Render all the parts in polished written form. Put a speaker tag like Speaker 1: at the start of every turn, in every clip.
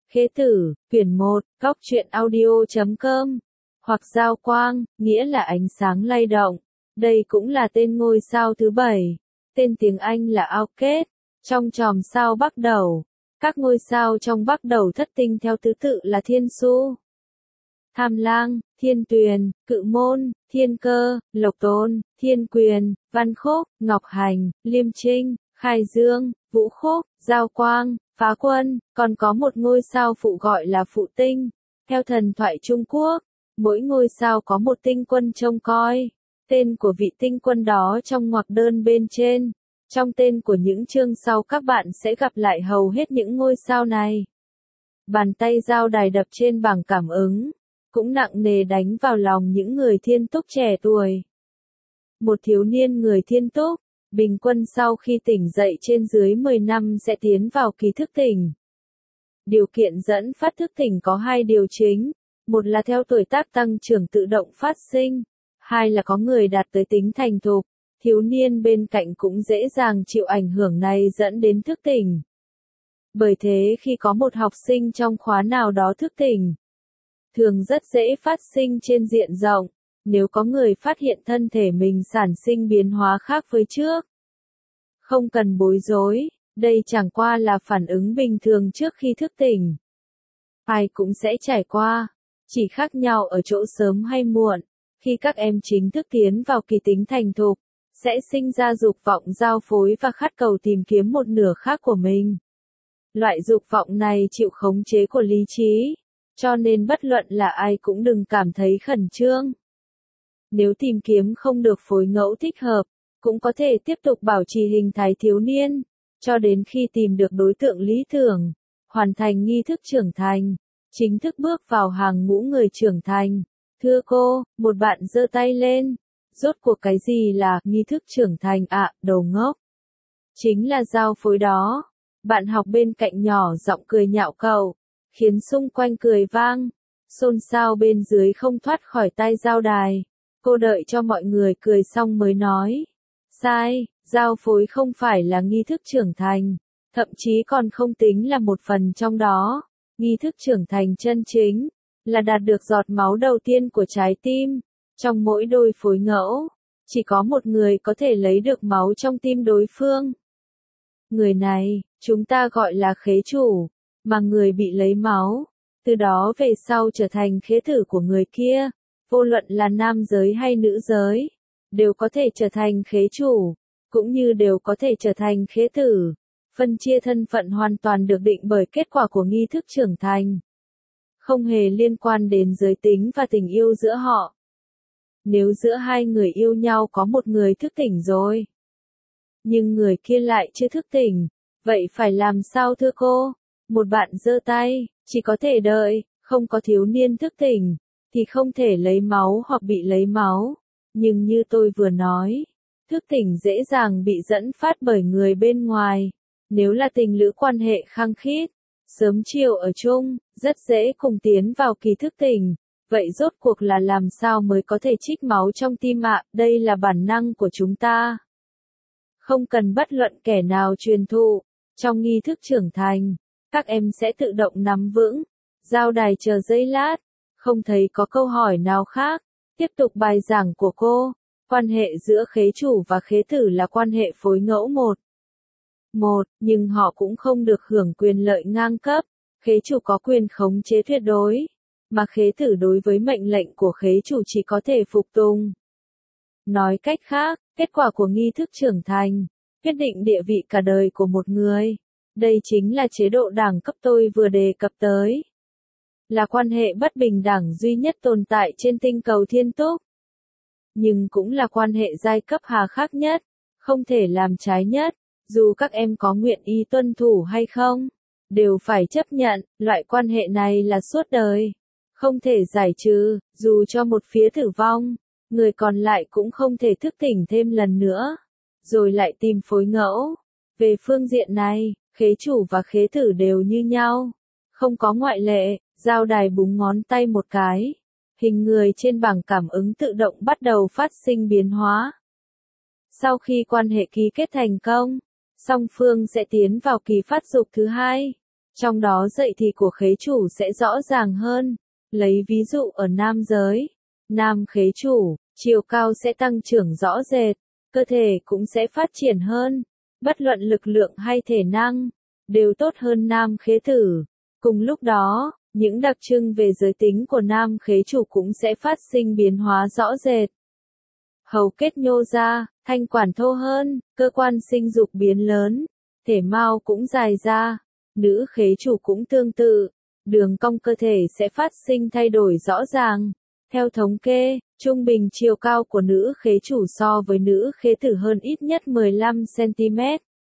Speaker 1: Khế tử, quyển 1, góc truyện audio.com, hoặc giao quang, nghĩa là ánh sáng lay động. Đây cũng là tên ngôi sao thứ 7. Tên tiếng Anh là Orchid, trong chòm sao Bắc Đẩu. Các ngôi sao trong Bắc Đẩu thất tinh theo thứ tự là Thiên Su, Tham Lang, Thiên Tuyền, Cự Môn, Thiên Cơ, Lộc Tôn, Thiên Quyền, Văn Khúc, Ngọc Hành, Liêm Trinh, Khai Dương, Vũ Khúc, Giao Quang, Phá Quân, còn có một ngôi sao phụ gọi là Phụ Tinh. Theo thần thoại Trung Quốc, mỗi ngôi sao có một tinh quân trông coi. Tên của vị tinh quân đó trong ngoặc đơn bên trên. Trong tên của những chương sau các bạn sẽ gặp lại hầu hết những ngôi sao này. Bàn tay giao đài đập trên bảng cảm ứng, cũng nặng nề đánh vào lòng những người thiên túc trẻ tuổi. Một thiếu niên người thiên túc, bình quân sau khi tỉnh dậy trên dưới 10 năm sẽ tiến vào kỳ thức tỉnh. Điều kiện dẫn phát thức tỉnh có hai điều chính, một là theo tuổi tác tăng trưởng tự động phát sinh, hai là có người đạt tới tính thành thục. Thiếu niên bên cạnh cũng dễ dàng chịu ảnh hưởng này dẫn đến thức tỉnh. Bởi thế khi có một học sinh trong khóa nào đó thức tỉnh, thường rất dễ phát sinh trên diện rộng, nếu có người phát hiện thân thể mình sản sinh biến hóa khác với trước. Không cần bối rối, đây chẳng qua là phản ứng bình thường trước khi thức tỉnh. Ai cũng sẽ trải qua, chỉ khác nhau ở chỗ sớm hay muộn, khi các em chính thức tiến vào kỳ tính thành thục, sẽ sinh ra dục vọng giao phối và khát cầu tìm kiếm một nửa khác của mình. Loại dục vọng này chịu khống chế của lý trí, cho nên bất luận là ai cũng đừng cảm thấy khẩn trương. Nếu tìm kiếm không được phối ngẫu thích hợp, cũng có thể tiếp tục bảo trì hình thái thiếu niên, cho đến khi tìm được đối tượng lý tưởng, hoàn thành nghi thức trưởng thành, chính thức bước vào hàng ngũ người trưởng thành. Thưa cô, một bạn giơ tay lên. Rốt cuộc cái gì là nghi thức trưởng thành ạ, đầu ngốc? Chính là giao phối đó. Bạn học bên cạnh nhỏ giọng cười nhạo cậu, khiến xung quanh cười vang, xôn xao bên dưới không thoát khỏi tai giao đài. Cô đợi cho mọi người cười xong mới nói. Sai, giao phối không phải là nghi thức trưởng thành, thậm chí còn không tính là một phần trong đó. Nghi thức trưởng thành chân chính, là đạt được giọt máu đầu tiên của trái tim. Trong mỗi đôi phối ngẫu, chỉ có một người có thể lấy được máu trong tim đối phương. Người này, chúng ta gọi là khế chủ, mà người bị lấy máu, từ đó về sau trở thành khế tử của người kia, vô luận là nam giới hay nữ giới, đều có thể trở thành khế chủ, cũng như đều có thể trở thành khế tử. Phân chia thân phận hoàn toàn được định bởi kết quả của nghi thức trưởng thành, không hề liên quan đến giới tính và tình yêu giữa họ. Nếu giữa hai người yêu nhau có một người thức tỉnh rồi, nhưng người kia lại chưa thức tỉnh, vậy phải làm sao thưa cô? Một bạn giơ tay, chỉ có thể đợi, không có thiếu niên thức tỉnh, thì không thể lấy máu hoặc bị lấy máu. Nhưng như tôi vừa nói, thức tỉnh dễ dàng bị dẫn phát bởi người bên ngoài. Nếu là tình lữ quan hệ khăng khít, sớm chiều ở chung, rất dễ cùng tiến vào kỳ thức tỉnh. Vậy rốt cuộc là làm sao mới có thể trích máu trong tim ạ? Đây là bản năng của chúng ta. Không cần bất luận kẻ nào truyền thụ. Trong nghi thức trưởng thành, các em sẽ tự động nắm vững. Giao đài chờ giây lát. Không thấy có câu hỏi nào khác. Tiếp tục bài giảng của cô. Quan hệ giữa khế chủ và khế tử là quan hệ phối ngẫu một, nhưng họ cũng không được hưởng quyền lợi ngang cấp. Khế chủ có quyền khống chế tuyệt đối, mà khế tử đối với mệnh lệnh của khế chủ chỉ có thể phục tùng. Nói cách khác, kết quả của nghi thức trưởng thành, quyết định địa vị cả đời của một người. Đây chính là chế độ đẳng cấp tôi vừa đề cập tới. Là quan hệ bất bình đẳng duy nhất tồn tại trên tinh cầu thiên túc. Nhưng cũng là quan hệ giai cấp hà khắc nhất, không thể làm trái nhất, dù các em có nguyện ý tuân thủ hay không, đều phải chấp nhận, loại quan hệ này là suốt đời. Không thể giải trừ, dù cho một phía tử vong, người còn lại cũng không thể thức tỉnh thêm lần nữa, rồi lại tìm phối ngẫu. Về phương diện này, khế chủ và khế tử đều như nhau, không có ngoại lệ. Giao đài búng ngón tay một cái, hình người trên bảng cảm ứng tự động bắt đầu phát sinh biến hóa. Sau khi quan hệ ký kết thành công, song phương sẽ tiến vào kỳ phát dục thứ hai. Trong đó dậy thì của khế chủ sẽ rõ ràng hơn. Lấy ví dụ ở nam giới, nam khế chủ, chiều cao sẽ tăng trưởng rõ rệt, cơ thể cũng sẽ phát triển hơn, bất luận lực lượng hay thể năng, đều tốt hơn nam khế tử. Cùng lúc đó, những đặc trưng về giới tính của nam khế chủ cũng sẽ phát sinh biến hóa rõ rệt. Hầu kết nhô ra, thanh quản thô hơn, cơ quan sinh dục biến lớn, thể mao cũng dài ra. Nữ khế chủ cũng tương tự, đường cong cơ thể sẽ phát sinh thay đổi rõ ràng. Theo thống kê, trung bình chiều cao của nữ khế chủ so với nữ khế tử hơn ít nhất 15 cm.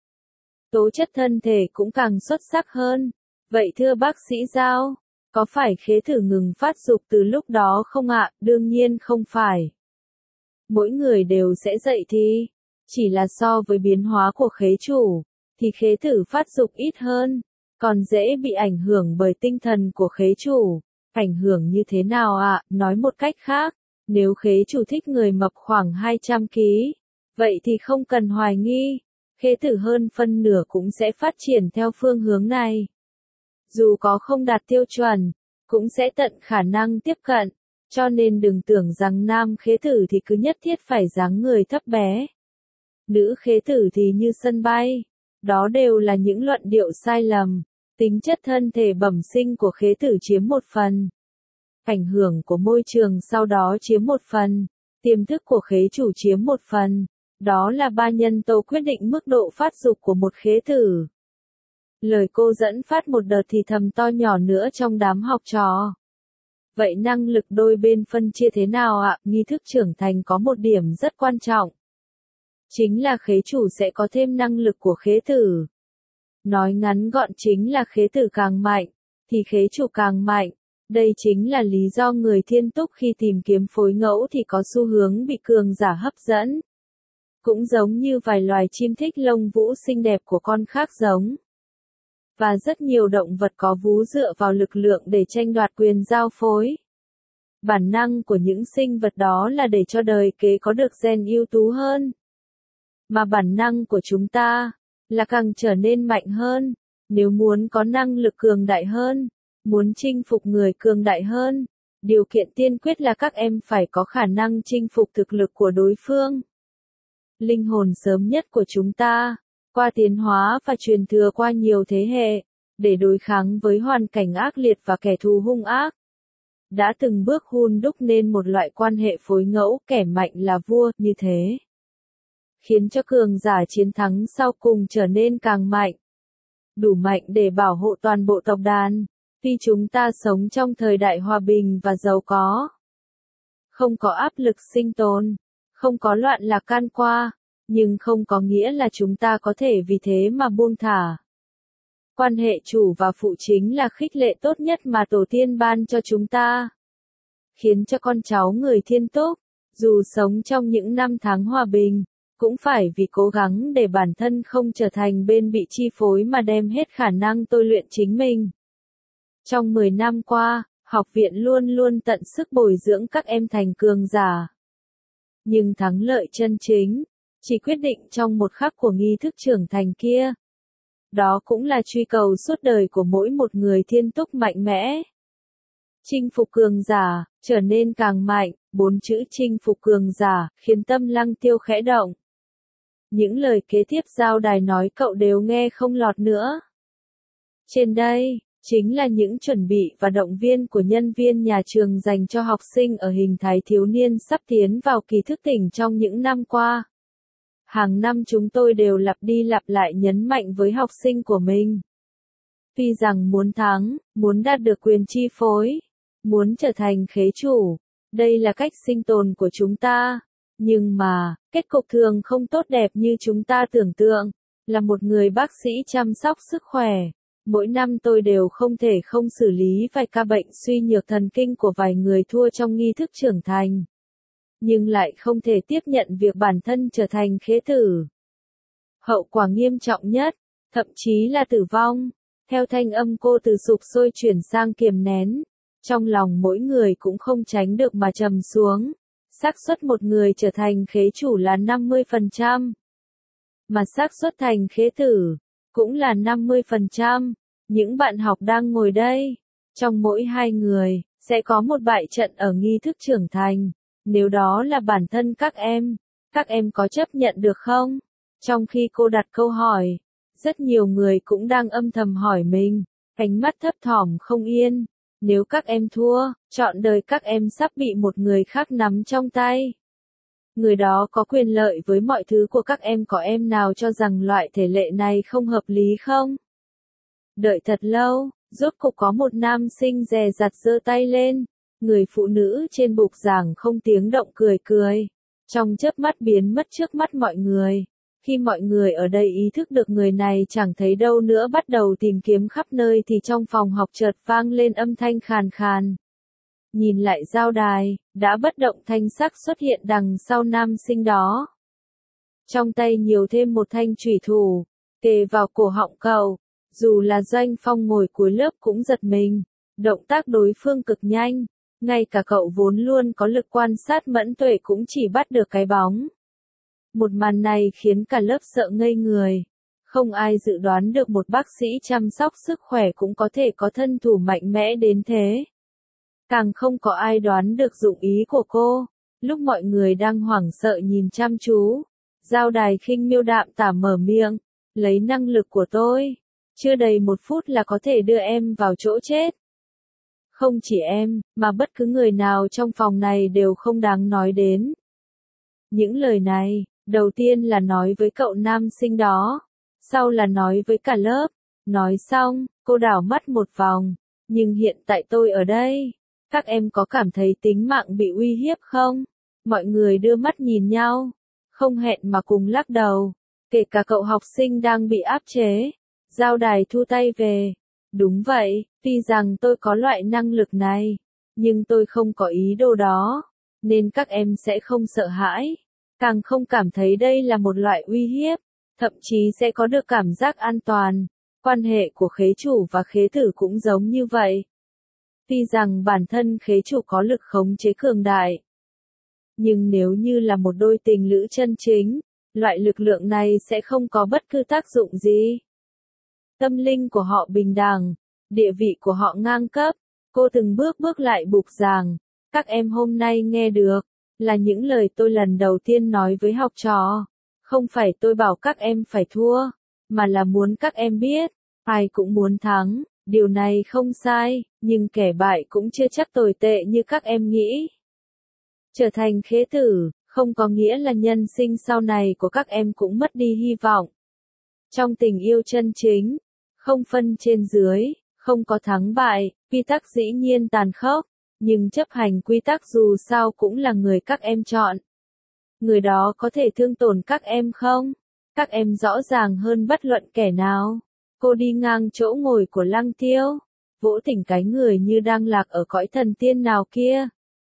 Speaker 1: Tố chất thân thể cũng càng xuất sắc hơn. Vậy thưa bác sĩ Giao, có phải khế tử ngừng phát dục từ lúc đó không ạ? Đương nhiên không phải. Mỗi người đều sẽ dậy thì, chỉ là so với biến hóa của khế chủ, thì khế tử phát dục ít hơn, còn dễ bị ảnh hưởng bởi tinh thần của khế chủ. Ảnh hưởng như thế nào ạ? Nói một cách khác, nếu khế chủ thích người mập khoảng 200 kg, vậy thì không cần hoài nghi, khế tử hơn phân nửa cũng sẽ phát triển theo phương hướng này. Dù có không đạt tiêu chuẩn, cũng sẽ tận khả năng tiếp cận, cho nên đừng tưởng rằng nam khế tử thì cứ nhất thiết phải dáng người thấp bé. Nữ khế tử thì như sân bay. Đó đều là những luận điệu sai lầm. Tính chất thân thể bẩm sinh của khế tử chiếm một phần. Ảnh hưởng của môi trường sau đó chiếm một phần. Tiềm thức của khế chủ chiếm một phần. Đó là ba nhân tố quyết định mức độ phát dục của một khế tử. Lời cô dẫn phát một đợt thì thầm to nhỏ nữa trong đám học trò. Vậy năng lực đôi bên phân chia thế nào ạ? Nghi thức trưởng thành có một điểm rất quan trọng. Chính là khế chủ sẽ có thêm năng lực của khế tử. Nói ngắn gọn chính là khế tử càng mạnh, thì khế chủ càng mạnh. Đây chính là lý do người thiên túc khi tìm kiếm phối ngẫu thì có xu hướng bị cường giả hấp dẫn. Cũng giống như vài loài chim thích lông vũ xinh đẹp của con khác giống. Và rất nhiều động vật có vú dựa vào lực lượng để tranh đoạt quyền giao phối. Bản năng của những sinh vật đó là để cho đời kế có được gen ưu tú hơn. Mà bản năng của chúng ta là càng trở nên mạnh hơn. Nếu muốn có năng lực cường đại hơn, muốn chinh phục người cường đại hơn, điều kiện tiên quyết là các em phải có khả năng chinh phục thực lực của đối phương. Linh hồn sớm nhất của chúng ta, qua tiến hóa và truyền thừa qua nhiều thế hệ, để đối kháng với hoàn cảnh ác liệt và kẻ thù hung ác, đã từng bước hun đúc nên một loại quan hệ phối ngẫu, kẻ mạnh là vua, như thế. Khiến cho cường giả chiến thắng sau cùng trở nên càng mạnh. Đủ mạnh để bảo hộ toàn bộ tộc đàn, vì chúng ta sống trong thời đại hòa bình và giàu có. Không có áp lực sinh tồn, không có loạn lạc can qua, nhưng không có nghĩa là chúng ta có thể vì thế mà buông thả. Quan hệ chủ và phụ chính là khích lệ tốt nhất mà tổ tiên ban cho chúng ta. Khiến cho con cháu người thiên túc, dù sống trong những năm tháng hòa bình, cũng phải vì cố gắng để bản thân không trở thành bên bị chi phối mà đem hết khả năng tôi luyện chính mình. Trong 10 năm qua, học viện luôn luôn tận sức bồi dưỡng các em thành cường giả. Nhưng thắng lợi chân chính, chỉ quyết định trong một khắc của nghi thức trưởng thành kia. Đó cũng là truy cầu suốt đời của mỗi một người thiên túc mạnh mẽ. Chinh phục cường giả, trở nên càng mạnh, 4 chữ chinh phục cường giả, khiến tâm Lăng Tiêu khẽ động. Những lời kế tiếp Giao Đài nói cậu đều nghe không lọt nữa. Trên đây, chính là những chuẩn bị và động viên của nhân viên nhà trường dành cho học sinh ở hình thái thiếu niên sắp tiến vào kỳ thức tỉnh trong những năm qua. Hàng năm chúng tôi đều lặp đi lặp lại nhấn mạnh với học sinh của mình. Tuy rằng muốn thắng, muốn đạt được quyền chi phối, muốn trở thành khế chủ, đây là cách sinh tồn của chúng ta. Nhưng mà, kết cục thường không tốt đẹp như chúng ta tưởng tượng. Là một người bác sĩ chăm sóc sức khỏe, mỗi năm tôi đều không thể không xử lý vài ca bệnh suy nhược thần kinh của vài người thua trong nghi thức trưởng thành. Nhưng lại không thể tiếp nhận việc bản thân trở thành khế tử. Hậu quả nghiêm trọng nhất, thậm chí là tử vong. Theo thanh âm cô từ sục sôi chuyển sang kiềm nén, trong lòng mỗi người cũng không tránh được mà trầm xuống. Xác suất một người trở thành khế chủ là 50%, mà xác suất thành khế tử cũng là 50%. Những bạn học đang ngồi đây, trong mỗi hai người, sẽ có một bại trận ở nghi thức trưởng thành. Nếu đó là bản thân các em có chấp nhận được không? Trong khi cô đặt câu hỏi, rất nhiều người cũng đang âm thầm hỏi mình, ánh mắt thấp thỏm không yên. Nếu các em thua, trọn đời các em sắp bị một người khác nắm trong tay. Người đó có quyền lợi với mọi thứ của các em, có em nào cho rằng loại thể lệ này không hợp lý không? Đợi thật lâu, rốt cục có một nam sinh dè dặt giơ tay lên. Người phụ nữ trên bục giảng không tiếng động cười cười. Trong chớp mắt biến mất trước mắt mọi người. Khi mọi người ở đây ý thức được người này chẳng thấy đâu nữa, bắt đầu tìm kiếm khắp nơi, thì trong phòng học chợt vang lên âm thanh khàn khàn. Nhìn lại giao đài, đã bất động thanh sắc xuất hiện đằng sau nam sinh đó. Trong tay nhiều thêm một thanh chủy thủ, kề vào cổ họng cậu. Dù là Doanh Phong ngồi cuối lớp cũng giật mình. Động tác đối phương cực nhanh. Ngay cả cậu vốn luôn có lực quan sát mẫn tuệ cũng chỉ bắt được cái bóng. Một màn này khiến cả lớp sợ ngây người. Không ai dự đoán được một bác sĩ chăm sóc sức khỏe cũng có thể có thân thủ mạnh mẽ đến thế. Càng không có ai đoán được dụng ý của cô. Lúc mọi người đang hoảng sợ nhìn chăm chú, giao đài khinh miêu đạm tả mở miệng. Lấy năng lực của tôi, chưa đầy 1 phút là có thể đưa em vào chỗ chết. Không chỉ em, mà bất cứ người nào trong phòng này đều không đáng nói đến. Những lời này, đầu tiên là nói với cậu nam sinh đó, sau là nói với cả lớp. Nói xong, cô đảo mắt một vòng. Nhưng hiện tại tôi ở đây, các em có cảm thấy tính mạng bị uy hiếp không? Mọi người đưa mắt nhìn nhau, không hẹn mà cùng lắc đầu. Kể cả cậu học sinh đang bị áp chế. Giao đài thu tay về. Đúng vậy, tuy rằng tôi có loại năng lực này, nhưng tôi không có ý đồ đó, nên các em sẽ không sợ hãi, càng không cảm thấy đây là một loại uy hiếp, thậm chí sẽ có được cảm giác an toàn. Quan hệ của khế chủ và khế tử cũng giống như vậy. Tuy rằng bản thân khế chủ có lực khống chế cường đại, nhưng nếu như là một đôi tình lữ chân chính, loại lực lượng này sẽ không có bất cứ tác dụng gì. Tâm linh của họ bình đẳng, địa vị của họ ngang cấp. Cô từng bước bước lại bục giảng. Các em hôm nay nghe được, là những lời tôi lần đầu tiên nói với học trò. Không phải tôi bảo các em phải thua, mà là muốn các em biết, ai cũng muốn thắng, điều này không sai, nhưng kẻ bại cũng chưa chắc tồi tệ như các em nghĩ. Trở thành khế tử, không có nghĩa là nhân sinh sau này của các em cũng mất đi hy vọng. Trong tình yêu chân chính, không phân trên dưới, không có thắng bại, quy tắc dĩ nhiên tàn khốc, nhưng chấp hành quy tắc dù sao cũng là người các em chọn. Người đó có thể thương tổn các em không? Các em rõ ràng hơn bất luận kẻ nào. Cô đi ngang chỗ ngồi của Lăng Tiêu, vỗ tỉnh cái người như đang lạc ở cõi thần tiên nào kia.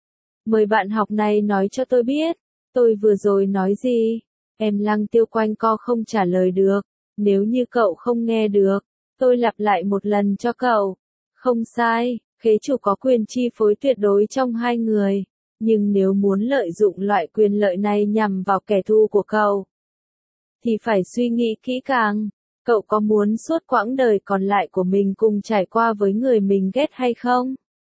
Speaker 1: Mời bạn học này nói cho tôi biết, tôi vừa rồi nói gì? Em Lăng Tiêu quanh co không trả lời được. Nếu như cậu không nghe được, tôi lặp lại một lần cho cậu. Không sai, khế chủ có quyền chi phối tuyệt đối trong hai người. Nhưng nếu muốn lợi dụng loại quyền lợi này nhằm vào kẻ thù của cậu, thì phải suy nghĩ kỹ càng. Cậu có muốn suốt quãng đời còn lại của mình cùng trải qua với người mình ghét hay không?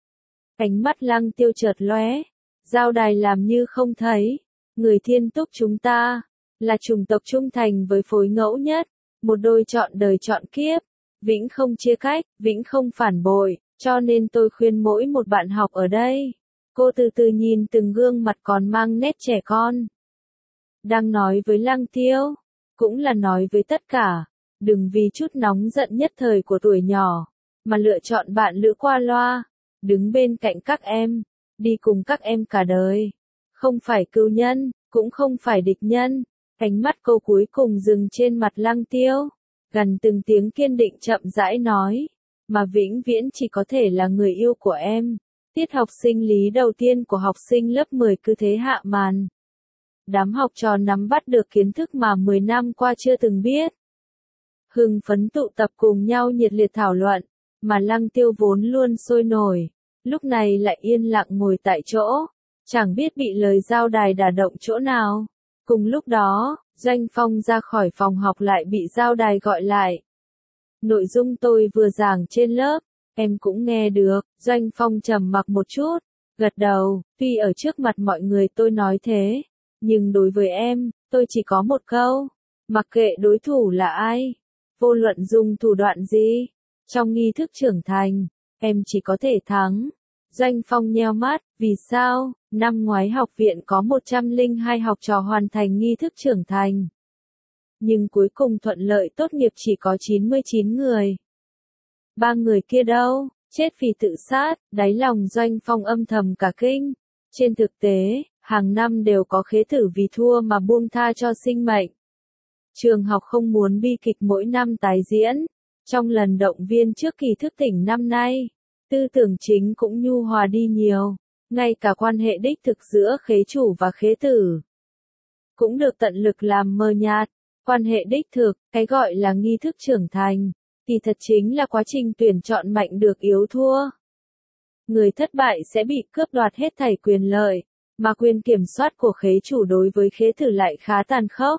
Speaker 1: Ánh mắt Lăng Tiêu chợt lóe. Giao đài làm như không thấy. Người thiên túc chúng ta, là chủng tộc trung thành với phối ngẫu nhất. Một đôi chọn đời chọn kiếp. Vĩnh không chia cách, vĩnh không phản bội. Cho nên tôi khuyên mỗi một bạn học ở đây. Cô từ từ nhìn từng gương mặt còn mang nét trẻ con. Đang nói với Lăng Tiêu, cũng là nói với tất cả. Đừng vì chút nóng giận nhất thời của tuổi nhỏ, mà lựa chọn bạn lữ qua loa. Đứng bên cạnh các em, đi cùng các em cả đời. Không phải cừu nhân, cũng không phải địch nhân. Ánh mắt cô cuối cùng dừng trên mặt Lăng Tiêu. Gần từng tiếng kiên định chậm rãi nói. Mà vĩnh viễn chỉ có thể là người yêu của em. Tiết học sinh lý đầu tiên của học sinh lớp 10 cứ thế hạ màn. Đám học trò nắm bắt được kiến thức mà 10 năm qua chưa từng biết. Hưng phấn tụ tập cùng nhau nhiệt liệt thảo luận, mà Lăng Tiêu vốn luôn sôi nổi, lúc này lại yên lặng ngồi tại chỗ, chẳng biết bị lời giao đài đả động chỗ nào. Cùng lúc đó, Doanh Phong ra khỏi phòng học lại bị giao đài gọi lại. Nội dung tôi vừa giảng trên lớp, em cũng nghe được. Doanh Phong trầm mặc một chút, gật đầu, tuy ở trước mặt mọi người tôi nói thế, nhưng đối với em, tôi chỉ có một câu, mặc kệ đối thủ là ai, vô luận dùng thủ đoạn gì, trong nghi thức trưởng thành, em chỉ có thể thắng. Doanh Phong nheo mắt, vì sao? Năm ngoái học viện có 102 học trò hoàn thành nghi thức trưởng thành. Nhưng cuối cùng thuận lợi tốt nghiệp chỉ có 99 người. 3 người kia đâu? Chết vì tự sát, đáy lòng Doanh Phong âm thầm cả kinh. Trên thực tế, hàng năm đều có khế thử vì thua mà buông tha cho sinh mệnh. Trường học không muốn bi kịch mỗi năm tái diễn. Trong lần động viên trước kỳ thức tỉnh năm nay, tư tưởng chính cũng nhu hòa đi nhiều. Ngay cả quan hệ đích thực giữa khế chủ và khế tử cũng được tận lực làm mờ nhạt. Quan hệ đích thực, cái gọi là nghi thức trưởng thành, thì thật chính là quá trình tuyển chọn mạnh được yếu thua. Người thất bại sẽ bị cướp đoạt hết thảy quyền lợi, mà quyền kiểm soát của khế chủ đối với khế tử lại khá tàn khốc.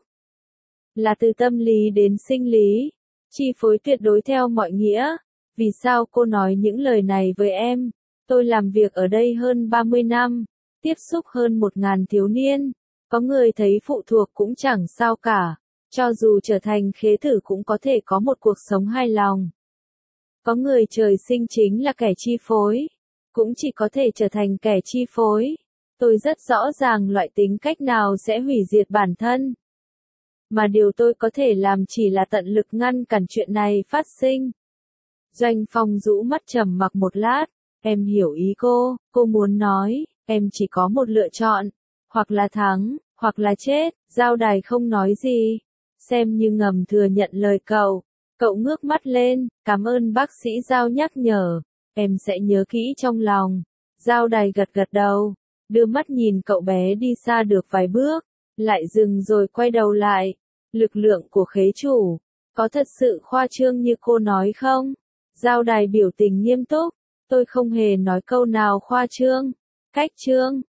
Speaker 1: Là từ tâm lý đến sinh lý, chi phối tuyệt đối theo mọi nghĩa. Vì sao cô nói những lời này với em? Tôi làm việc ở đây hơn 30 năm, tiếp xúc hơn 1.000 thiếu niên, có người thấy phụ thuộc cũng chẳng sao cả. Cho dù trở thành khế tử cũng có thể có một cuộc sống hài lòng. Có người trời sinh chính là kẻ chi phối, cũng chỉ có thể trở thành kẻ chi phối. Tôi rất rõ ràng loại tính cách nào sẽ hủy diệt bản thân. Mà điều tôi có thể làm chỉ là tận lực ngăn cản chuyện này phát sinh. Doanh Phong rũ mắt trầm mặc một lát, em hiểu ý cô muốn nói, em chỉ có một lựa chọn, hoặc là thắng, hoặc là chết. Giao Đài không nói gì, xem như ngầm thừa nhận lời cậu. Cậu ngước mắt lên, cảm ơn bác sĩ Giao nhắc nhở, em sẽ nhớ kỹ trong lòng. Giao Đài gật gật đầu, đưa mắt nhìn cậu bé đi xa được vài bước, lại dừng rồi quay đầu lại. Lực lượng của khế chủ, có thật sự khoa trương như cô nói không? Giao Đài biểu tình nghiêm túc, tôi không hề nói câu nào khoa trương, cách trương.